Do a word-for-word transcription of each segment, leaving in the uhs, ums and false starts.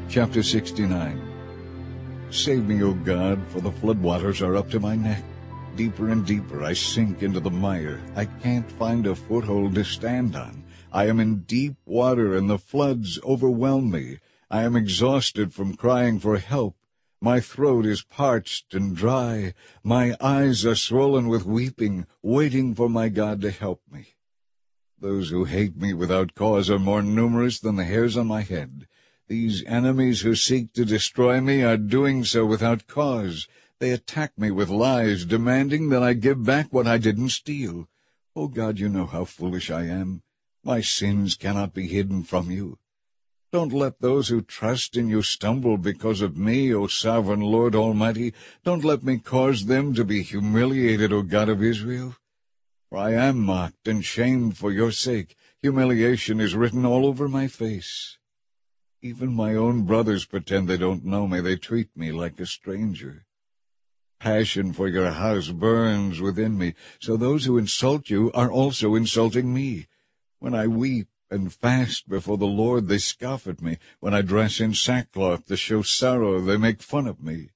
Chapter sixty-nine. Save me, O God, for the floodwaters are up to my neck. Deeper and deeper I sink into the mire. I can't find a foothold to stand on. I am in deep water, and the floods overwhelm me. I am exhausted from crying for help. My throat is parched and dry. My eyes are swollen with weeping, waiting for my God to help me. Those who hate me without cause are more numerous than the hairs on my head. These enemies who seek to destroy me are doing so without cause. They attack me with lies, demanding that I give back what I didn't steal. O God, you know how foolish I am. My sins cannot be hidden from you. Don't let those who trust in you stumble because of me, O sovereign Lord Almighty. Don't let me cause them to be humiliated, O God of Israel. For I am mocked and shamed for your sake. Humiliation is written all over my face. Even my own brothers pretend they don't know me. They treat me like a stranger. Passion for your house burns within me, so those who insult you are also insulting me. When I weep and fast before the Lord, they scoff at me. When I dress in sackcloth to show sorrow, they make fun of me.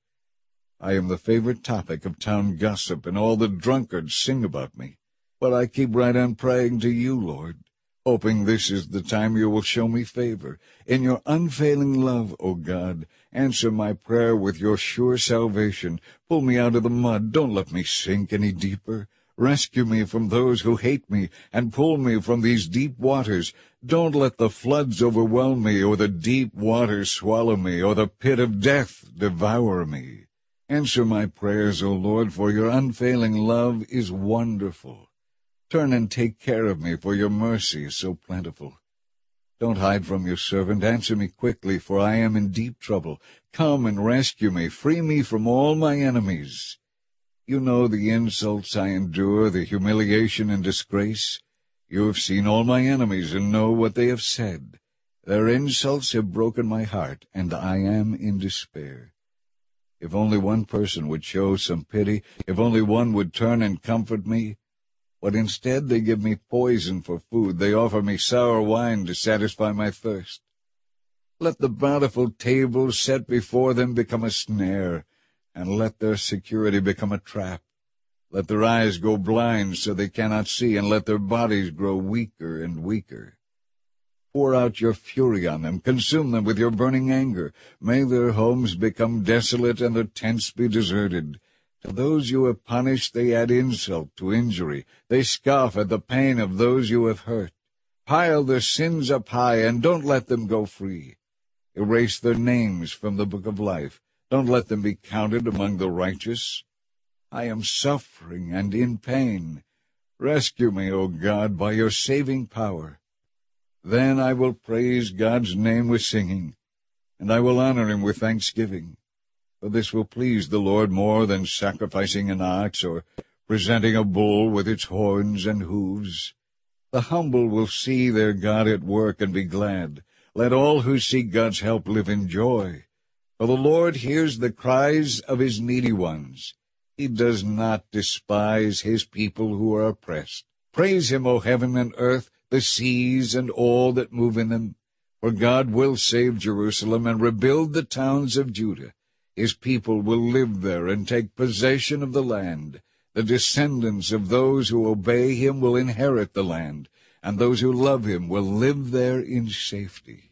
I am the favorite topic of town gossip, and all the drunkards sing about me. But I keep right on praying to you, Lord, hoping this is the time you will show me favor. In your unfailing love, O God, answer my prayer with your sure salvation. Pull me out of the mud. Don't let me sink any deeper. Rescue me from those who hate me, and pull me from these deep waters. Don't let the floods overwhelm me, or the deep waters swallow me, or the pit of death devour me. Answer my prayers, O Lord, for your unfailing love is wonderful. Turn and take care of me, for your mercy is so plentiful. Don't hide from your servant. Answer me quickly, for I am in deep trouble. Come and rescue me. Free me from all my enemies. You know the insults I endure, the humiliation and disgrace. You have seen all my enemies and know what they have said. Their insults have broken my heart, and I am in despair. If only one person would show some pity, if only one would turn and comfort me. But instead they give me poison for food. They offer me sour wine to satisfy my thirst. Let the bountiful table set before them become a snare, and let their security become a trap. Let their eyes go blind so they cannot see, and let their bodies grow weaker and weaker. Pour out your fury on them, consume them with your burning anger. May their homes become desolate and their tents be deserted. To those you have punished they add insult to injury. They scoff at the pain of those you have hurt. Pile their sins up high, and don't let them go free. Erase their names from the book of life. Don't let them be counted among the righteous. I am suffering and in pain. Rescue me, O God, by your saving power. Then I will praise God's name with singing, and I will honor him with thanksgiving. For this will please the Lord more than sacrificing an ox or presenting a bull with its horns and hooves. The humble will see their God at work and be glad. Let all who seek God's help live in joy. For the Lord hears the cries of his needy ones. He does not despise his people who are oppressed. Praise him, O heaven and earth, the seas and all that move in them. For God will save Jerusalem and rebuild the towns of Judah. His people will live there and take possession of the land. The descendants of those who obey him will inherit the land, and those who love him will live there in safety.